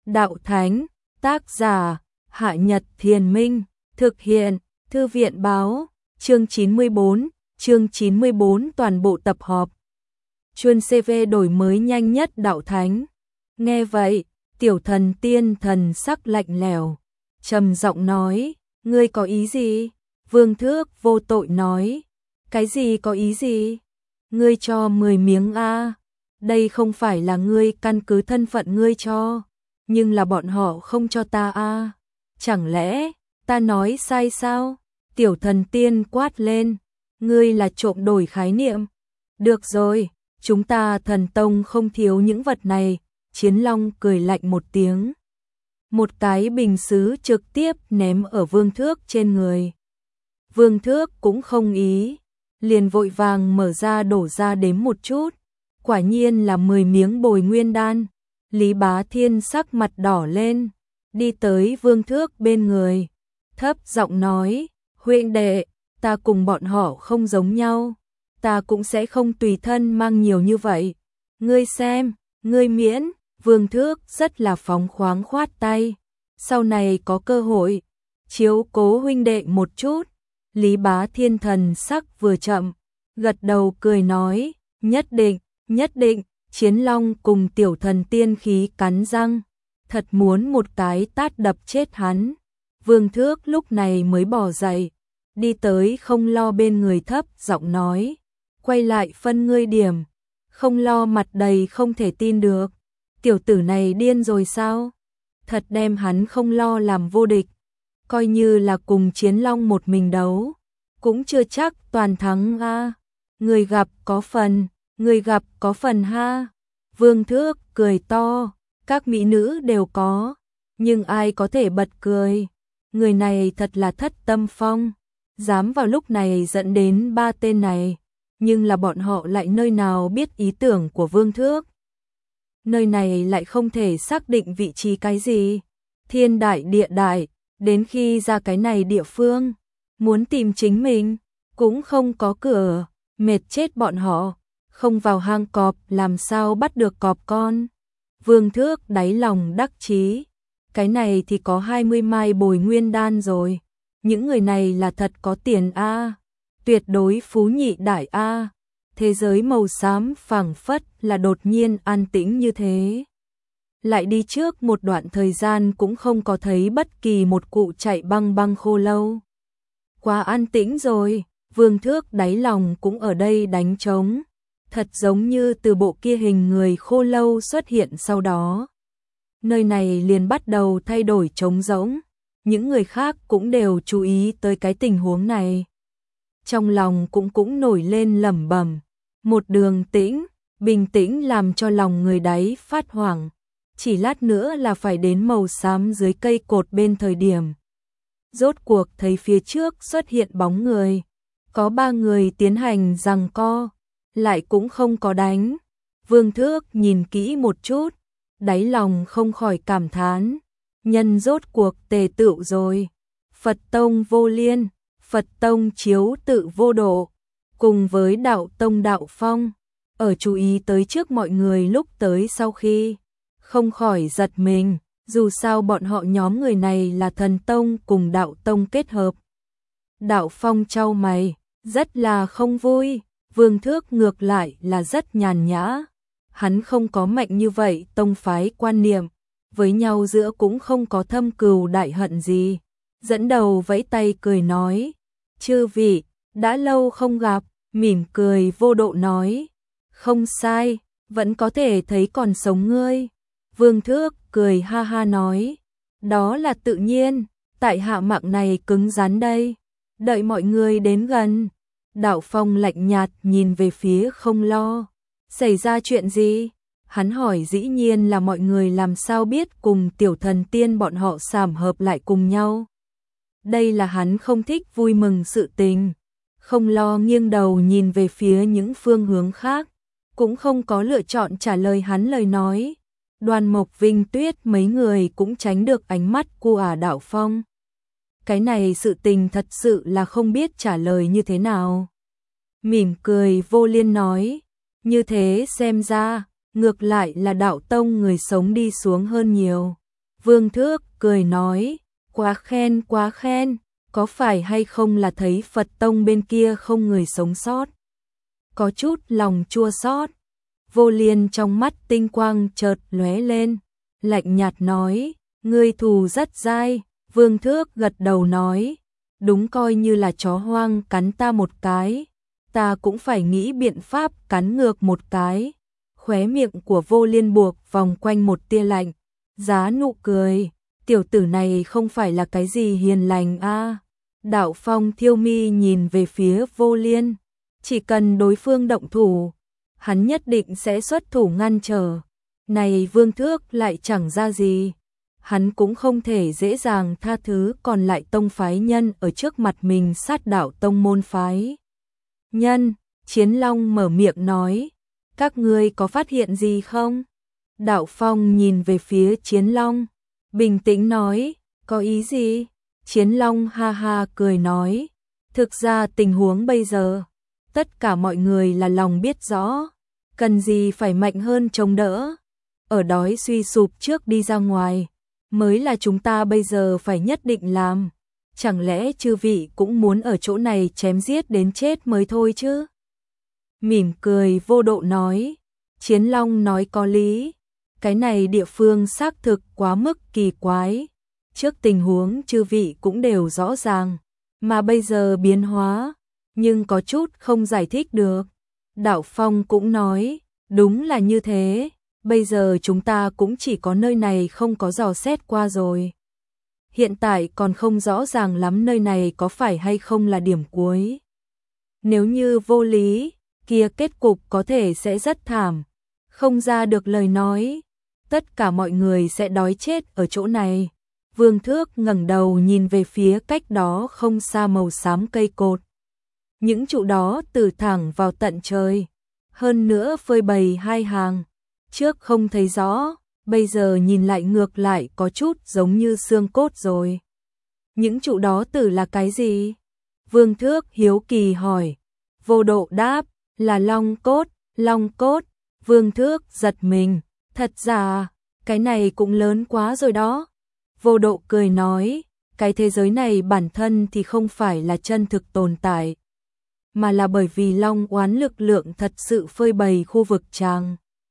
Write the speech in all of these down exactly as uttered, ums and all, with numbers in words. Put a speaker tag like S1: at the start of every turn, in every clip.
S1: Đạo Thánh, tác giả, Hạ Nhật Thiền Minh, thực hiện, Thư viện báo, chương chín mươi bốn, chương chín mươi bốn toàn bộ tập họp. Chuân xê vê đổi mới nhanh nhất Đạo Thánh. Nghe vậy, Tiểu Thần Tiên thần sắc lạnh lẽo, trầm giọng nói, ngươi có ý gì? Vương Thước vô tội nói, cái gì có ý gì? Ngươi cho mười miếng a. Đây không phải là ngươi căn cứ thân phận ngươi cho, nhưng là bọn họ không cho ta a. Chẳng lẽ ta nói sai sao? Tiểu Thần Tiên quát lên, ngươi là trộm đổi khái niệm. Được rồi, chúng ta Thần Tông không thiếu những vật này. Chiến Long cười lạnh một tiếng, một cái bình sứ trực tiếp ném ở Vương Thước trên người. Vương Thước cũng không ý, liền vội vàng mở ra đổ ra đếm một chút, quả nhiên là mười miếng bồi nguyên đan. Lý Bá Thiên sắc mặt đỏ lên, đi tới Vương Thước bên người, thấp giọng nói, huynh đệ, ta cùng bọn họ không giống nhau, ta cũng sẽ không tùy thân mang nhiều như vậy. Ngươi xem, ngươi miễn. Vương Thước rất là phóng khoáng khoát tay, sau này có cơ hội, chiếu cố huynh đệ một chút. Lý Bá Thiên thần sắc vừa chậm, gật đầu cười nói, nhất định, nhất định. Chiến Long cùng Tiểu Thần Tiên khí cắn răng, thật muốn một cái tát đập chết hắn. Vương Thước lúc này mới bỏ dậy, đi tới Không Lo bên người thấp giọng nói, quay lại phân ngươi điểm. Không Lo mặt đầy không thể tin được, tiểu tử này điên rồi sao? Thật đem hắn Không Lo làm vô địch, coi như là cùng Chiến Long một mình đấu, cũng chưa chắc toàn thắng a. Người gặp có phần, người gặp có phần ha. Vương Thước cười to, các mỹ nữ đều có, nhưng ai có thể bật cười. Người này thật là thất tâm phong, dám vào lúc này dẫn đến ba tên này, nhưng là bọn họ lại nơi nào biết ý tưởng của Vương Thước. Nơi này lại không thể xác định vị trí cái gì, thiên đại địa đại, đến khi ra cái này địa phương, muốn tìm chính mình, cũng không có cửa, mệt chết bọn họ, không vào hang cọp làm sao bắt được cọp con. Vương Thước đáy lòng đắc chí, cái này thì có hai mươi mai bồi nguyên đan rồi, những người này là thật có tiền a, tuyệt đối phú nhị đại a. Thế giới màu xám phảng phất là đột nhiên an tĩnh như thế. Lại đi trước một đoạn thời gian cũng không có thấy bất kỳ một cụ chạy băng băng khô lâu. Quá an tĩnh rồi, Vương Thước đáy lòng cũng ở đây đánh trống, thật giống như từ bộ kia hình người khô lâu xuất hiện sau đó. Nơi này liền bắt đầu thay đổi trống rỗng, những người khác cũng đều chú ý tới cái tình huống này. Trong lòng cũng cũng nổi lên lẩm bẩm. Một đường tĩnh, bình tĩnh làm cho lòng người đáy phát hoảng, chỉ lát nữa là phải đến màu xám dưới cây cột bên thời điểm. Rốt cuộc thấy phía trước xuất hiện bóng người, có ba người tiến hành giằng co, lại cũng không có đánh. Vương Thước nhìn kỹ một chút, đáy lòng không khỏi cảm thán, nhân rốt cuộc tề tựu rồi. Phật Tông vô liên, Phật Tông chiếu tự vô độ. Cùng với Đạo Tông Đạo Phong, ở chú ý tới trước mọi người lúc tới sau khi, không khỏi giật mình, dù sao bọn họ nhóm người này là Thần Tông cùng Đạo Tông kết hợp. Đạo Phong chau mày, rất là không vui, Vương Thước ngược lại là rất nhàn nhã. Hắn không có mạnh như vậy tông phái quan niệm, với nhau giữa cũng không có thâm cừu đại hận gì. Dẫn đầu vẫy tay cười nói, chư vị, đã lâu không gặp, mỉm cười vô độ nói, không sai, vẫn có thể thấy còn sống ngươi. Vương Thước cười ha ha nói, đó là tự nhiên, tại hạ mạng này cứng rắn đây, đợi mọi người đến gần. Đạo Phong lạnh nhạt nhìn về phía Không Lo, xảy ra chuyện gì? Hắn hỏi dĩ nhiên là mọi người làm sao biết cùng Tiểu Thần Tiên bọn họ sảm hợp lại cùng nhau. Đây là hắn không thích vui mừng sự tình. Không Lo nghiêng đầu nhìn về phía những phương hướng khác, cũng không có lựa chọn trả lời hắn lời nói. Đoàn Mộc Vinh Tuyết mấy người cũng tránh được ánh mắt của ả Đạo Phong. Cái này sự tình thật sự là không biết trả lời như thế nào. Mỉm cười vô liên nói, như thế xem ra, ngược lại là Đạo Tông người sống đi xuống hơn nhiều. Vương Thước cười nói, quá khen quá khen, có phải hay không là thấy Phật tông bên kia không người sống sót? Có chút lòng chua xót. Vô Liên trong mắt tinh quang chợt lóe lên, lạnh nhạt nói, ngươi thù rất dai. Vương Thước gật đầu nói, đúng coi như là chó hoang cắn ta một cái, ta cũng phải nghĩ biện pháp cắn ngược một cái. Khóe miệng của Vô Liên buộc vòng quanh một tia lạnh, giá nụ cười, tiểu tử này không phải là cái gì hiền lành a. À. Đạo Phong thiêu mi nhìn về phía Vô Liên, chỉ cần đối phương động thủ, hắn nhất định sẽ xuất thủ ngăn trở. Này Vương Thước lại chẳng ra gì, hắn cũng không thể dễ dàng tha thứ còn lại tông phái nhân ở trước mặt mình sát đạo tông môn phái nhân. Chiến Long mở miệng nói, các ngươi có phát hiện gì không? Đạo Phong nhìn về phía Chiến Long, bình tĩnh nói, có ý gì? Chiến Long ha ha cười nói, thực ra tình huống bây giờ, tất cả mọi người là lòng biết rõ, cần gì phải mạnh hơn chống đỡ, ở đói suy sụp trước đi ra ngoài, mới là chúng ta bây giờ phải nhất định làm. Chẳng lẽ chư vị cũng muốn ở chỗ này chém giết đến chết mới thôi chứ? Mỉm cười Vô Độ nói, Chiến Long nói có lý, cái này địa phương xác thực quá mức kỳ quái, trước tình huống chư vị cũng đều rõ ràng, mà bây giờ biến hóa, nhưng có chút không giải thích được. Đạo Phong cũng nói, đúng là như thế, bây giờ chúng ta cũng chỉ có nơi này không có dò xét qua rồi. Hiện tại còn không rõ ràng lắm nơi này có phải hay không là điểm cuối. Nếu như vô lý, kia kết cục có thể sẽ rất thảm, không ra được lời nói, tất cả mọi người sẽ đói chết ở chỗ này. Vương Thước ngẩng đầu nhìn về phía cách đó không xa màu xám cây cột. Những trụ đó từ thẳng vào tận trời, hơn nữa phơi bày hai hàng, trước không thấy rõ, bây giờ nhìn lại ngược lại có chút giống như xương cốt rồi. Những trụ đó tử là cái gì? Vương Thước hiếu kỳ hỏi. Vô Độ đáp, là long cốt, long cốt. Vương Thước giật mình, thật ra, cái này cũng lớn quá rồi đó. Vô Độ cười nói, cái thế giới này bản thân thì không phải là chân thực tồn tại, mà là bởi vì long oán lực lượng thật sự phơi bày khu vực tràng.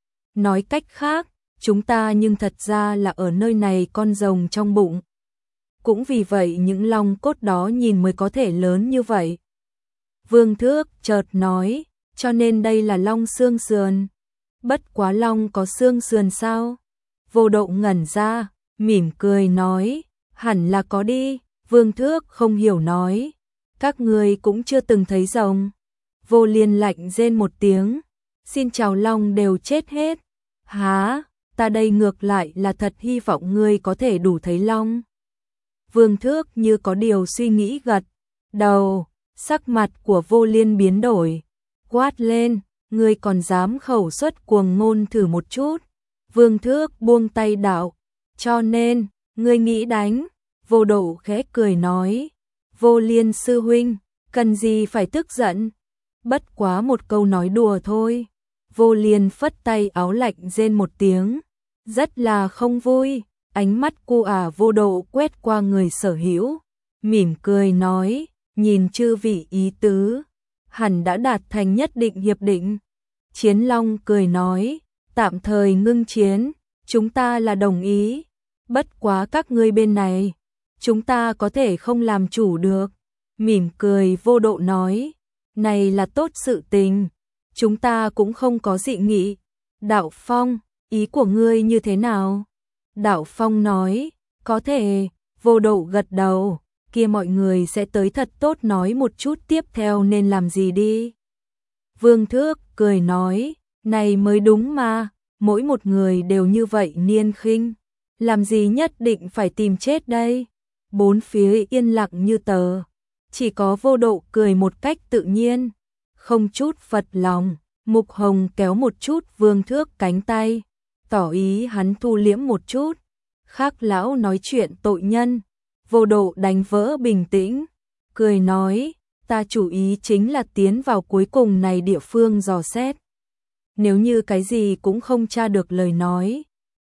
S1: Nói cách khác, chúng ta nhưng thật ra là ở nơi này con rồng trong bụng. Cũng vì vậy những long cốt đó nhìn mới có thể lớn như vậy. Vương Thước chợt nói, cho nên đây là long xương sườn. Bất quá long có xương sườn sao? Vô Độ ngẩn ra, mỉm cười nói, hẳn là có đi. Vương Thước không hiểu nói, các ngươi cũng chưa từng thấy rồng. Vô Liên lạnh rên một tiếng, xin chào long đều chết hết. Hả, ta đây ngược lại là thật hy vọng ngươi có thể đủ thấy long. Vương Thước như có điều suy nghĩ gật đầu, sắc mặt của Vô Liên biến đổi, quát lên, ngươi còn dám khẩu xuất cuồng ngôn thử một chút. Vương Thước buông tay đạo, cho nên, ngươi nghĩ đánh. Vô Độ khẽ cười nói, Vô Liên sư huynh, cần gì phải tức giận, bất quá một câu nói đùa thôi. Vô Liên phất tay áo lạnh rên một tiếng, rất là không vui, ánh mắt cu ả Vô Độ quét qua người sở hữu, mỉm cười nói, nhìn chư vị ý tứ, hẳn đã đạt thành nhất định hiệp định. Chiến Long cười nói, tạm thời ngưng chiến, chúng ta là đồng ý, bất quá các ngươi bên này, chúng ta có thể không làm chủ được. Mỉm cười Vô Độ nói, này là tốt sự tình, chúng ta cũng không có dị nghị. Đạo Phong, ý của ngươi như thế nào? Đạo Phong nói, có thể. Vô Độ gật đầu, kia mọi người sẽ tới thật tốt nói một chút tiếp theo nên làm gì đi. Vương Thước cười nói, này mới đúng mà, mỗi một người đều như vậy niên khinh, làm gì nhất định phải tìm chết đây. Bốn phía yên lặng như tờ, chỉ có Vô Độ cười một cách tự nhiên, không chút phật lòng. Mục Hồng kéo một chút Vương Thước cánh tay, tỏ ý hắn thu liễm một chút. Khác lão nói chuyện tội nhân. Vô Độ đánh vỡ bình tĩnh, cười nói, ta chủ ý chính là tiến vào cuối cùng này địa phương dò xét. Nếu như cái gì cũng không tra được lời nói,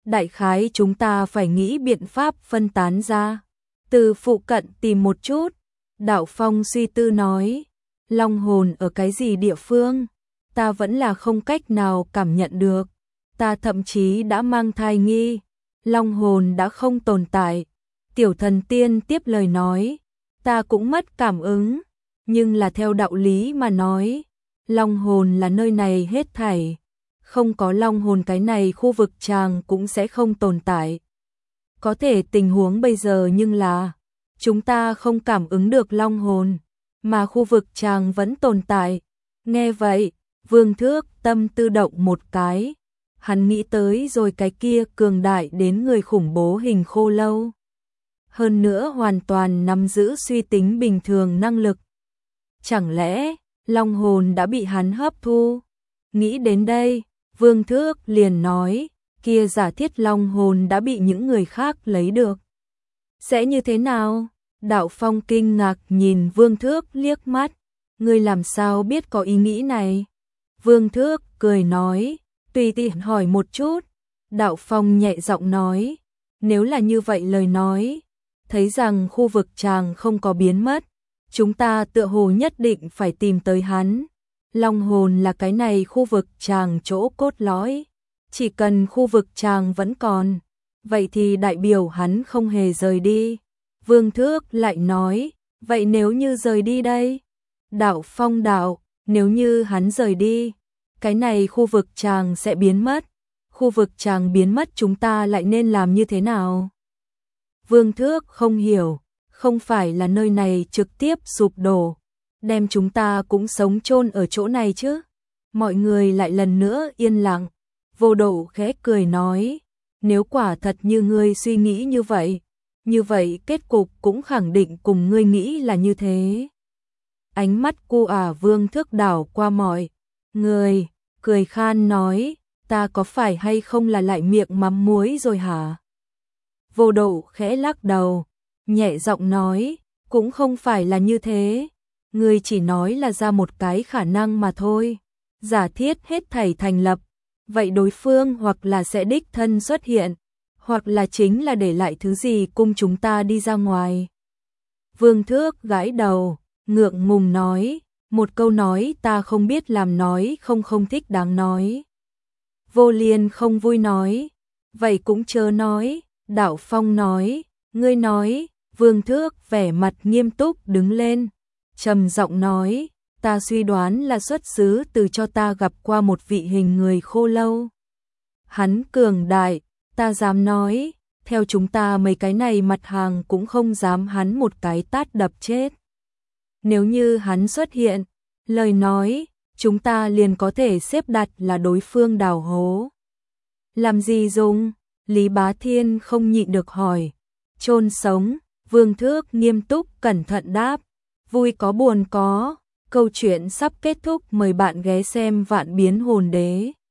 S1: đại khái chúng ta phải nghĩ biện pháp phân tán ra, từ phụ cận tìm một chút. Đạo Phong suy tư nói, long hồn ở cái gì địa phương, ta vẫn là không cách nào cảm nhận được, ta thậm chí đã mang thai nghi, long hồn đã không tồn tại. Tiểu thần tiên tiếp lời nói, ta cũng mất cảm ứng, nhưng là theo đạo lý mà nói, long hồn là nơi này hết thảy, không có long hồn cái này khu vực tràng cũng sẽ không tồn tại. Có thể tình huống bây giờ nhưng là, chúng ta không cảm ứng được long hồn, mà khu vực tràng vẫn tồn tại. Nghe vậy, Vương Thước tâm tư động một cái, hắn nghĩ tới rồi cái kia cường đại đến người khủng bố hình khô lâu. Hơn nữa hoàn toàn nắm giữ suy tính bình thường năng lực. Chẳng lẽ, long hồn đã bị hắn hấp thu? Nghĩ đến đây, Vương Thước liền nói, kia giả thiết long hồn đã bị những người khác lấy được. Sẽ như thế nào? Đạo Phong kinh ngạc nhìn Vương Thước liếc mắt, ngươi làm sao biết có ý nghĩ này? Vương Thước cười nói, tùy tiện hỏi một chút. Đạo Phong nhẹ giọng nói, nếu là như vậy lời nói, thấy rằng khu vực tràng không có biến mất, chúng ta tựa hồ nhất định phải tìm tới hắn. Long hồn là cái này khu vực tràng chỗ cốt lõi, chỉ cần khu vực tràng vẫn còn, vậy thì đại biểu hắn không hề rời đi. Vương Thước lại nói, vậy nếu như rời đi đây? Đạo Phong đạo, nếu như hắn rời đi, cái này khu vực tràng sẽ biến mất. Khu vực tràng biến mất chúng ta lại nên làm như thế nào? Vương Thước không hiểu, không phải là nơi này trực tiếp sụp đổ, đem chúng ta cũng sống chôn ở chỗ này chứ? Mọi người lại lần nữa yên lặng. Vô Độ khẽ cười nói, nếu quả thật như ngươi suy nghĩ như vậy, như vậy kết cục cũng khẳng định cùng ngươi nghĩ là như thế. Ánh mắt cô ả Vương Thước đảo qua mọi người, cười khan nói, ta có phải hay không là lại miệng mắm muối rồi hả? Vô Độ khẽ lắc đầu, nhẹ giọng nói, cũng không phải là như thế, ngươi chỉ nói là ra một cái khả năng mà thôi. Giả thiết hết thảy thành lập, vậy đối phương hoặc là sẽ đích thân xuất hiện, hoặc là chính là để lại thứ gì cung chúng ta đi ra ngoài. Vương Thước gãi đầu, ngượng ngùng nói, một câu nói ta không biết làm nói không không thích đáng nói. Vô Liên không vui nói, vậy cũng chớ nói. Đạo Phong nói, ngươi nói. Vương Thước vẻ mặt nghiêm túc đứng lên, trầm giọng nói, ta suy đoán là xuất xứ từ cho ta gặp qua một vị hình người khô lâu. Hắn cường đại, ta dám nói, theo chúng ta mấy cái này mặt hàng cũng không dám hắn một cái tát đập chết. Nếu như hắn xuất hiện, lời nói, chúng ta liền có thể xếp đặt là đối phương đào hố. Làm gì dùng? Lý Bá Thiên không nhịn được hỏi. Chôn sống. Vương Thước nghiêm túc cẩn thận đáp. Vui có buồn có. Câu chuyện sắp kết thúc, mời bạn ghé xem Vạn Biến Hồn Đế.